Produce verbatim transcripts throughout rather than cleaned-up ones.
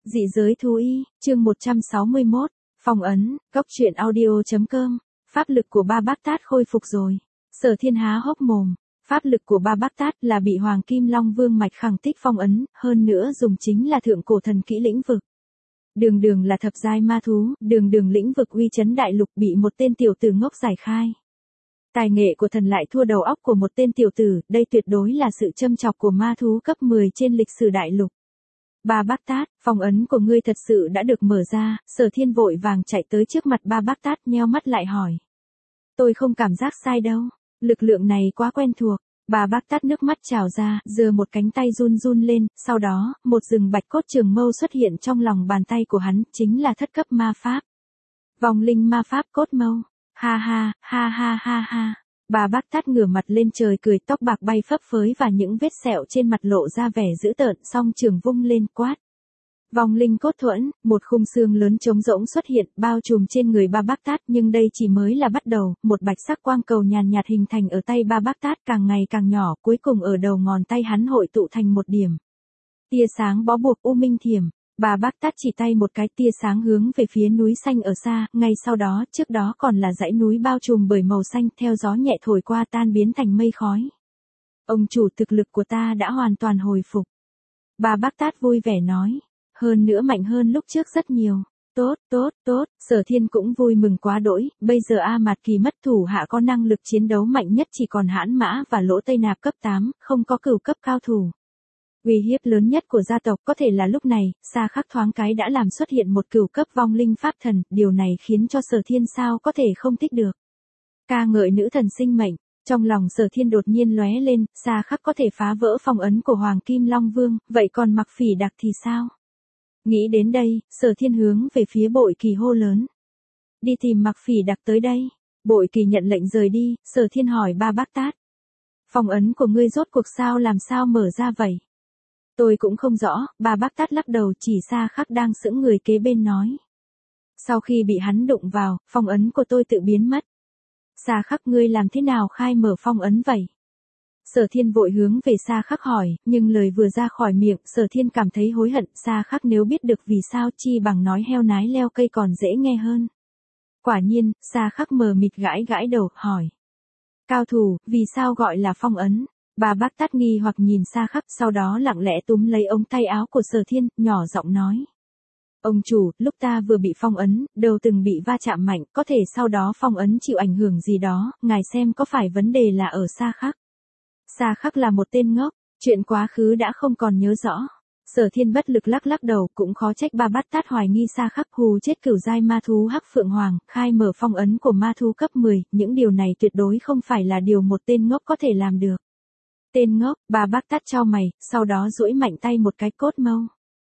Dị giới thú y, chương một trăm sáu mươi mốt, phong ấn, góc truyện audio.com, pháp lực của ba bác tát khôi phục rồi. Sở Thiên há hốc mồm, pháp lực của ba bác tát là bị Hoàng Kim Long Vương mạch khẳng tích phong ấn, hơn nữa dùng chính là thượng cổ thần kỹ lĩnh vực. Đường đường là thập giai ma thú, đường đường lĩnh vực uy chấn đại lục bị một tên tiểu tử ngốc giải khai. Tài nghệ của thần lại thua đầu óc của một tên tiểu tử, đây tuyệt đối là sự châm chọc của ma thú cấp mười trên lịch sử đại lục. Ba bác tát, phong ấn của ngươi thật sự đã được mở ra. Sở Thiên vội vàng chạy tới trước mặt ba bác tát, nheo mắt lại hỏi. Tôi không cảm giác sai đâu, lực lượng này quá quen thuộc. Ba bác tát nước mắt trào ra, giơ một cánh tay run run lên, sau đó, một rừng bạch cốt trường mâu xuất hiện trong lòng bàn tay của hắn, chính là thất cấp ma pháp. Vòng linh ma pháp cốt mâu. Ha ha, ha ha ha ha. Bà bác tát ngửa mặt lên trời cười, tóc bạc bay phấp phới và những vết sẹo trên mặt lộ ra vẻ dữ tợn, song trường vung lên quát. Vòng linh cốt thuẫn, một khung xương lớn trống rỗng xuất hiện, bao trùm trên người ba bác tát, nhưng đây chỉ mới là bắt đầu, một bạch sắc quang cầu nhàn nhạt hình thành ở tay ba bác tát, càng ngày càng nhỏ, cuối cùng ở đầu ngón tay hắn hội tụ thành một điểm. Tia sáng bó buộc u minh thiểm. Bà bác tát chỉ tay một cái, tia sáng hướng về phía núi xanh ở xa, ngay sau đó, trước đó còn là dãy núi bao trùm bởi màu xanh, theo gió nhẹ thổi qua tan biến thành mây khói. Ông chủ, thực lực của ta đã hoàn toàn hồi phục. Bà bác tát vui vẻ nói, hơn nữa mạnh hơn lúc trước rất nhiều. Tốt, tốt, tốt, Sở Thiên cũng vui mừng quá đỗi, bây giờ A Mạt Kỳ mất thủ hạ có năng lực chiến đấu mạnh nhất chỉ còn Hãn Mã và Lỗ Tây Nạp cấp tám, không có cửu cấp cao thủ. Uy hiếp lớn nhất của gia tộc có thể là lúc này, Sa Khắc thoáng cái đã làm xuất hiện một cửu cấp vong linh pháp thần, điều này khiến cho Sở Thiên sao có thể không thích được. Ca ngợi nữ thần sinh mệnh, trong lòng Sở Thiên đột nhiên lóe lên, Sa Khắc có thể phá vỡ phong ấn của Hoàng Kim Long Vương, vậy còn Mặc Phỉ Đặc thì sao? Nghĩ đến đây, Sở Thiên hướng về phía Bội Kỳ hô lớn. Đi tìm Mặc Phỉ Đặc tới đây. Bội Kỳ nhận lệnh rời đi, Sở Thiên hỏi ba bác tát. Phong ấn của ngươi rốt cuộc sao làm sao mở ra vậy? Tôi cũng không rõ, ba bác tát lắc đầu, chỉ Sa Khắc đang sững người kế bên nói. Sau khi bị hắn đụng vào, phong ấn của tôi tự biến mất. Sa Khắc, ngươi làm thế nào khai mở phong ấn vậy? Sở Thiên vội hướng về Sa Khắc hỏi, nhưng lời vừa ra khỏi miệng, Sở Thiên cảm thấy hối hận. Sa Khắc nếu biết được vì sao, chi bằng nói heo nái leo cây còn dễ nghe hơn. Quả nhiên, Sa Khắc mờ mịt gãi gãi đầu, hỏi. Cao thủ, vì sao gọi là phong ấn? Bà bác tát nghi hoặc nhìn Sa Khắc, sau đó lặng lẽ túm lấy ống tay áo của Sở Thiên, nhỏ giọng nói. Ông chủ, lúc ta vừa bị phong ấn, đầu từng bị va chạm mạnh, có thể sau đó phong ấn chịu ảnh hưởng gì đó, ngài xem có phải vấn đề là ở Sa Khắc. Sa Khắc là một tên ngốc, chuyện quá khứ đã không còn nhớ rõ. Sở Thiên bất lực lắc lắc đầu, cũng khó trách ba bát tát hoài nghi Sa Khắc hù chết cửu giai ma thú Hắc Phượng Hoàng, khai mở phong ấn của ma thú cấp mười, những điều này tuyệt đối không phải là điều một tên ngốc có thể làm được. Tên ngốc, bà bác tát chau mày, sau đó duỗi mạnh tay một cái cốt mâu.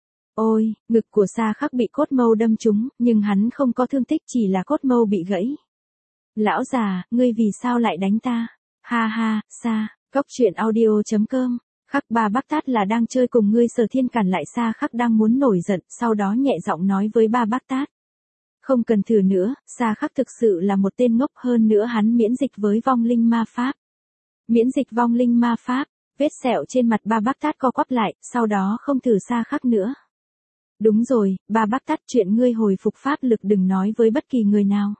Ôi, ngực của Sa Khắc bị cốt mâu đâm trúng, nhưng hắn không có thương tích, chỉ là cốt mâu bị gãy. Lão già, ngươi vì sao lại đánh ta? Ha ha, Sa, góc truyện audio.com, Khắc bà bác tát là đang chơi cùng ngươi. Sở Thiên cản lại Sa Khắc đang muốn nổi giận, sau đó nhẹ giọng nói với ba bác tát. Không cần thử nữa, Sa Khắc thực sự là một tên ngốc, hơn nữa hắn miễn dịch với vong linh ma pháp. Miễn dịch vong linh ma pháp, vết sẹo trên mặt ba bác tát co quắp lại, sau đó không thử Sa Khắc nữa. Đúng rồi, ba bác tát, chuyện ngươi hồi phục pháp lực đừng nói với bất kỳ người nào.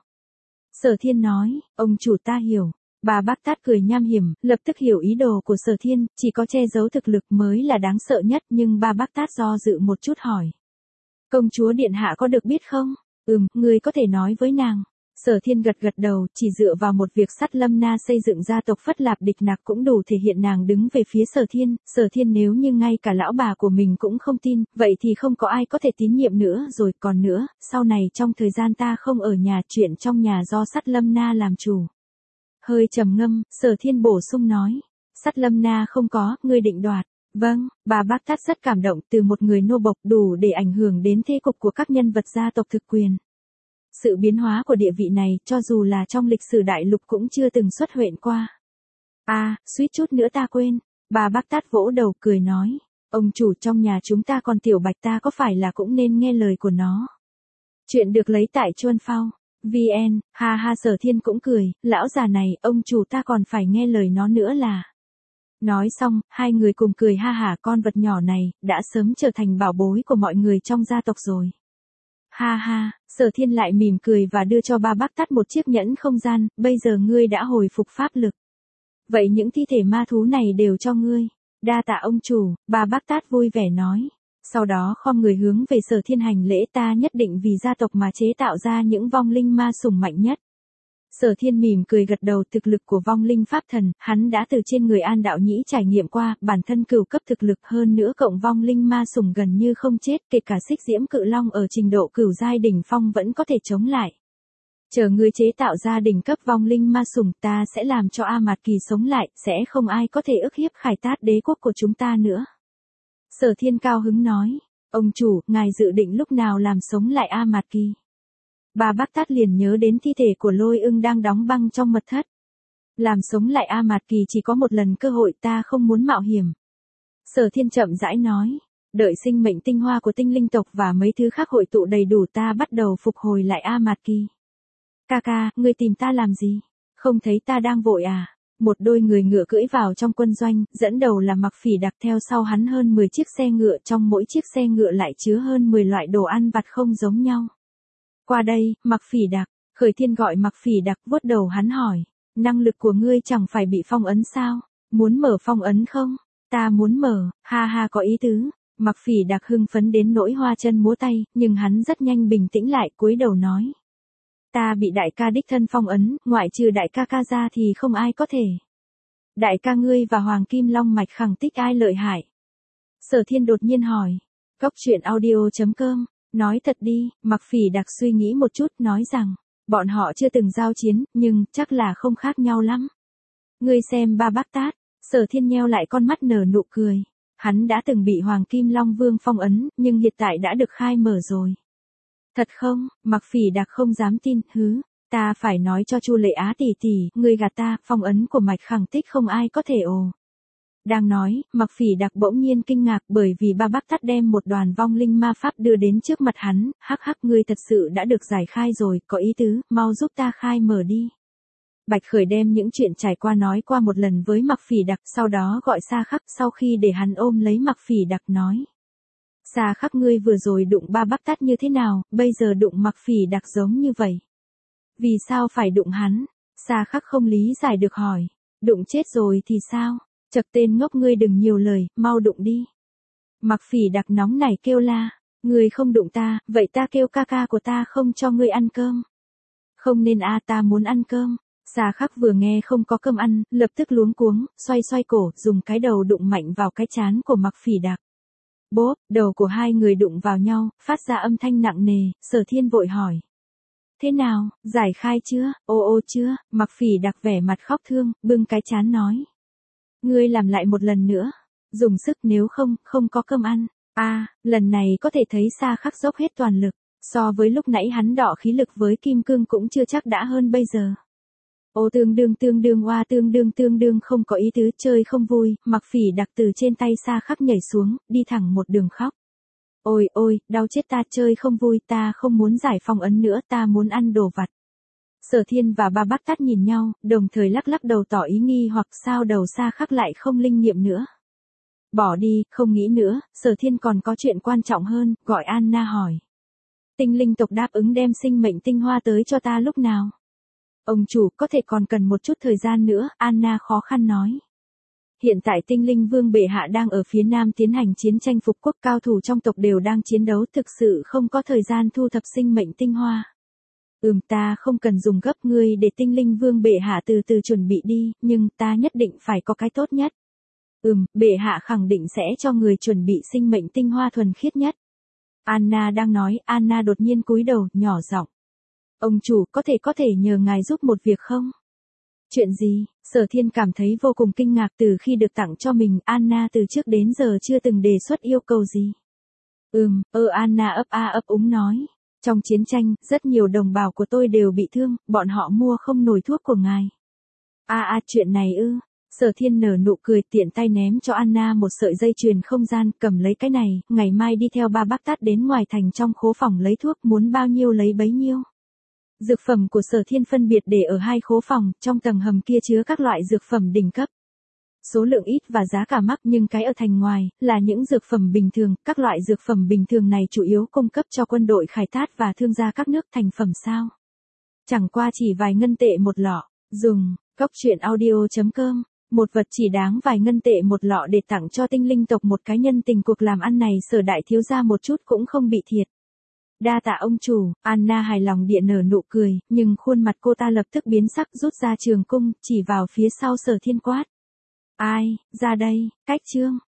Sở Thiên nói, ông chủ ta hiểu. Ba bác tát cười nham hiểm, lập tức hiểu ý đồ của Sở Thiên, chỉ có che giấu thực lực mới là đáng sợ nhất, nhưng ba bác tát do dự một chút hỏi. Công chúa điện hạ có được biết không? Ừm, ngươi có thể nói với nàng. Sở Thiên gật gật đầu, chỉ dựa vào một việc Sắt Lâm Na xây dựng gia tộc Phất Lạp Địch Nặc cũng đủ thể hiện nàng đứng về phía Sở Thiên. Sở Thiên nếu như ngay cả lão bà của mình cũng không tin, vậy thì không có ai có thể tín nhiệm nữa rồi. Còn nữa, sau này trong thời gian ta không ở nhà, chuyện trong nhà do Sắt Lâm Na làm chủ. Hơi trầm ngâm, Sở Thiên bổ sung nói. Sắt Lâm Na không có, ngươi định đoạt. Vâng, bà bác tát rất cảm động, từ một người nô bộc đủ để ảnh hưởng đến thế cục của các nhân vật gia tộc thực quyền. Sự biến hóa của địa vị này, cho dù là trong lịch sử đại lục cũng chưa từng xuất hiện qua. À, suýt chút nữa ta quên. Bà bác tát vỗ đầu cười nói. Ông chủ, trong nhà chúng ta còn tiểu bạch, ta có phải là cũng nên nghe lời của nó. Chuyện được lấy tại Chuân Phao. vê en, ha ha. Sở Thiên cũng cười, lão già này, ông chủ ta còn phải nghe lời nó nữa là. Nói xong, hai người cùng cười ha hả, con vật nhỏ này, đã sớm trở thành bảo bối của mọi người trong gia tộc rồi. Ha ha, Sở Thiên lại mỉm cười và đưa cho ba bác tát một chiếc nhẫn không gian, bây giờ ngươi đã hồi phục pháp lực. Vậy những thi thể ma thú này đều cho ngươi. Đa tạ ông chủ, ba bác tát vui vẻ nói. Sau đó khom người hướng về Sở Thiên hành lễ, ta nhất định vì gia tộc mà chế tạo ra những vong linh ma sủng mạnh nhất. Sở Thiên mỉm cười gật đầu, thực lực của vong linh pháp thần, hắn đã từ trên người An Đạo Nhĩ trải nghiệm qua, bản thân cửu cấp thực lực hơn nữa cộng vong linh ma sủng gần như không chết, kể cả xích diễm cự long ở trình độ cửu giai đỉnh phong vẫn có thể chống lại. Chờ ngươi chế tạo ra đỉnh cấp vong linh ma sủng, ta sẽ làm cho A Mạt Kỳ sống lại, sẽ không ai có thể ức hiếp Khải Tát đế quốc của chúng ta nữa. Sở Thiên cao hứng nói, ông chủ, ngài dự định lúc nào làm sống lại A Mạt Kỳ? Ba bác tát liền nhớ đến thi thể của Lôi Ưng đang đóng băng trong mật thất. Làm sống lại A Mạt Kỳ chỉ có một lần cơ hội, ta không muốn mạo hiểm. Sở Thiên chậm rãi nói, đợi sinh mệnh tinh hoa của tinh linh tộc và mấy thứ khác hội tụ đầy đủ ta bắt đầu phục hồi lại A Mạt Kỳ. Ca ca, ngươi tìm ta làm gì? Không thấy ta đang vội à? Một đôi người ngựa cưỡi vào trong quân doanh, dẫn đầu là Mặc Phỉ Đặc, theo sau hắn hơn mười chiếc xe ngựa, trong mỗi chiếc xe ngựa lại chứa hơn mười loại đồ ăn vặt không giống nhau. Qua đây, Mặc Phỉ Đặc. Khởi Thiên gọi Mặc Phỉ Đặc, vuốt đầu hắn hỏi, năng lực của ngươi chẳng phải bị phong ấn sao? Muốn mở phong ấn không? Ta muốn mở, ha ha, có ý tứ. Mặc Phỉ Đặc hưng phấn đến nỗi hoa chân múa tay, nhưng hắn rất nhanh bình tĩnh lại, cúi đầu nói. Ta bị đại ca đích thân phong ấn, ngoại trừ đại ca ca ra thì không ai có thể. Đại ca ngươi và Hoàng Kim Long Mạch khẳng tích ai lợi hại? Sở Thiên đột nhiên hỏi. Góc truyện audio chấm com. Nói thật đi, Mặc Phỉ Đặc suy nghĩ một chút, nói rằng, bọn họ chưa từng giao chiến, nhưng chắc là không khác nhau lắm. Ngươi xem ba bác tát. Sở Thiên nheo lại con mắt nở nụ cười. Hắn đã từng bị Hoàng Kim Long Vương phong ấn, nhưng hiện tại đã được khai mở rồi. Thật không? Mặc Phỉ Đặc không dám tin, hứ, ta phải nói cho Chu Lệ Á tỷ tỷ, ngươi gạt ta, phong ấn của Mạch Khẳng Tích không ai có thể ồ. Đang nói, Mặc Phỉ Đặc bỗng nhiên kinh ngạc bởi vì ba bác tát đem một đoàn vong linh ma pháp đưa đến trước mặt hắn, hắc hắc, ngươi thật sự đã được giải khai rồi, có ý tứ, mau giúp ta khai mở đi. Bạch Khởi đem những chuyện trải qua nói qua một lần với Mặc Phỉ Đặc, sau đó gọi Sa Khắc, sau khi để hắn ôm lấy Mặc Phỉ Đặc nói. Sa Khắc, ngươi vừa rồi đụng ba bác tát như thế nào, bây giờ đụng Mặc Phỉ Đặc giống như vậy. Vì sao phải đụng hắn? Sa Khắc không lý giải được hỏi. Đụng chết rồi thì sao? Chậc tên ngốc, ngươi đừng nhiều lời, mau đụng đi. Mặc Phỉ Đặc nóng nảy kêu la. Ngươi không đụng ta, vậy ta kêu ca ca của ta không cho ngươi ăn cơm. Không nên a, ta muốn ăn cơm. Sa Khắc vừa nghe không có cơm ăn, lập tức luống cuống, xoay xoay cổ, dùng cái đầu đụng mạnh vào cái trán của Mặc Phỉ Đặc. Bốp, đầu của hai người đụng vào nhau, phát ra âm thanh nặng nề, Sở Thiên vội hỏi. Thế nào, giải khai chưa, ô ô chưa? Mặc Phỉ Đặc vẻ mặt khóc thương, bưng cái trán nói. Ngươi làm lại một lần nữa, dùng sức, nếu không, không có cơm ăn. A, à, lần này có thể thấy Sa Khắc dốc hết toàn lực, so với lúc nãy hắn đọ khí lực với kim cương cũng chưa chắc đã hơn bây giờ. Ô tương đương tương đương oa tương đương tương đương không có ý tứ, chơi không vui, Mặc Phỉ Đặc từ trên tay Sa Khắc nhảy xuống, đi thẳng một đường khóc. Ôi ôi, đau chết ta, chơi không vui, ta không muốn giải phong ấn nữa, ta muốn ăn đồ vặt. Sở Thiên và ba bác tát nhìn nhau, đồng thời lắc lắc đầu tỏ ý nghi hoặc sao đầu Sa Khắc lại không linh nghiệm nữa. Bỏ đi, không nghĩ nữa, Sở Thiên còn có chuyện quan trọng hơn, gọi Anna hỏi. Tinh linh tộc đáp ứng đem sinh mệnh tinh hoa tới cho ta lúc nào? Ông chủ, có thể còn cần một chút thời gian nữa, Anna khó khăn nói. Hiện tại tinh linh vương bệ hạ đang ở phía nam tiến hành chiến tranh phục quốc, cao thủ trong tộc đều đang chiến đấu, thực sự không có thời gian thu thập sinh mệnh tinh hoa. Ừm, ta không cần dùng gấp, ngươi để tinh linh vương bệ hạ từ từ chuẩn bị đi, nhưng ta nhất định phải có cái tốt nhất. Ừm, bệ hạ khẳng định sẽ cho người chuẩn bị sinh mệnh tinh hoa thuần khiết nhất. Anna đang nói, Anna đột nhiên cúi đầu, nhỏ giọng. Ông chủ, có thể có thể nhờ ngài giúp một việc không? Chuyện gì? Sở Thiên cảm thấy vô cùng kinh ngạc, từ khi được tặng cho mình, Anna từ trước đến giờ chưa từng đề xuất yêu cầu gì. Ừm, ơ Anna ấp a ấp úng nói. Trong chiến tranh, rất nhiều đồng bào của tôi đều bị thương, bọn họ mua không nổi thuốc của ngài. A a, chuyện này ư? Sở Thiên nở nụ cười, tiện tay ném cho Anna một sợi dây chuyền không gian, cầm lấy cái này, ngày mai đi theo ba bác tát đến ngoài thành trong khố phòng lấy thuốc, muốn bao nhiêu lấy bấy nhiêu. Dược phẩm của Sở Thiên phân biệt để ở hai khố phòng, trong tầng hầm kia chứa các loại dược phẩm đỉnh cấp. Số lượng ít và giá cả mắc nhưng cái ở thành ngoài, là những dược phẩm bình thường, các loại dược phẩm bình thường này chủ yếu cung cấp cho quân đội Khải Tát và thương gia các nước thành phẩm sao. Chẳng qua chỉ vài ngân tệ một lọ, dùng, cốc truyện audio chấm com, một vật chỉ đáng vài ngân tệ một lọ để tặng cho tinh linh tộc một cái nhân tình cuộc làm ăn này Sở đại thiếu gia một chút cũng không bị thiệt. Đa tạ ông chủ, Anna hài lòng địa nở nụ cười, nhưng khuôn mặt cô ta lập tức biến sắc rút ra trường cung, chỉ vào phía sau Sở Thiên quát. Ai, ra đây, cách trương.